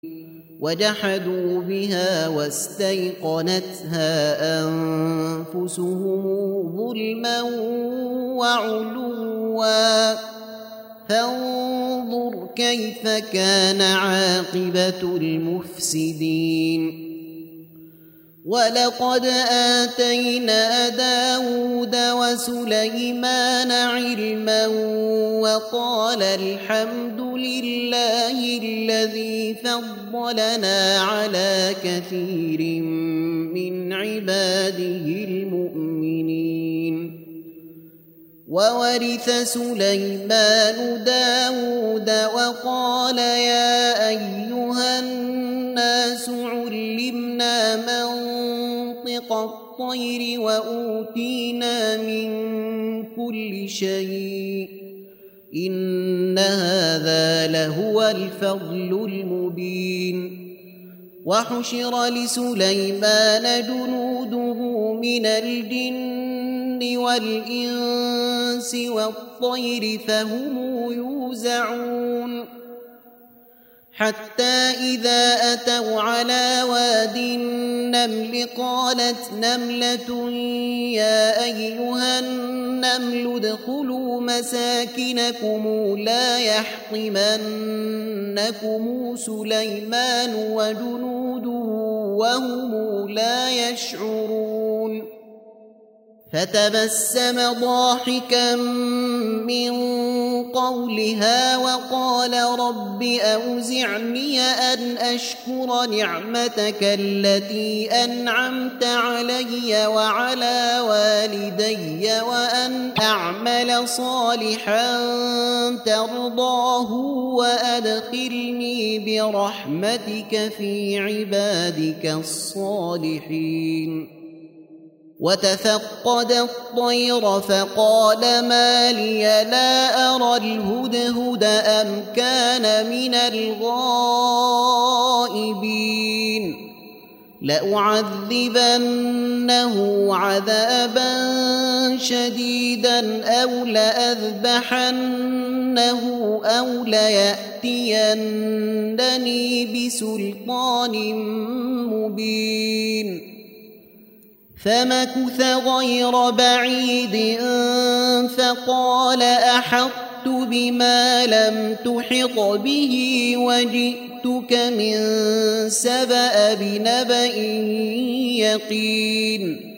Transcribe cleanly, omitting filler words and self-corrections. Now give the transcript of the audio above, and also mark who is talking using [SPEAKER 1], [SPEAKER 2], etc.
[SPEAKER 1] وجحدوا بها واستيقنتها أنفسهم ظلما وعلوا فانظر كيف كان عاقبة المفسدين ولقد آتينا داود وسليمان علما وقال الحمد لله الذي فضلنا على كثير من عباده المؤمنين وورث سليمان داود وقال يا أيها الناس علمنا منطق الطير وأوتينا من كل شيء إن هذا لهو الفضل المبين وحشر لسليمان جنوده من الجن والإنس والطير فهم يوزعون حتى إذا أتوا على واد النمل قالت نملة يا أيها النمل ادخلوا مساكنكم لا يحطمنكم سليمان وجنوده وهم لا يشعرون فتبسم ضاحكا من قولها وقال رب أوزعني أن أشكر نعمتك التي أنعمت علي وعلى والدي وأن أعمل صالحا ترضاه وأدخلني برحمتك في عبادك الصالحين وتفقد الطير فقال ما لي لا أرى الهدهد أم كان من الغائبين لأعذبنه عذابا شديدا أو لأذبحنه أو ليأتينني بسلطان مبين فمكث غير بعيد فقال أحطت بما لم تحط به وجئتك من سبأ بنبأ يقين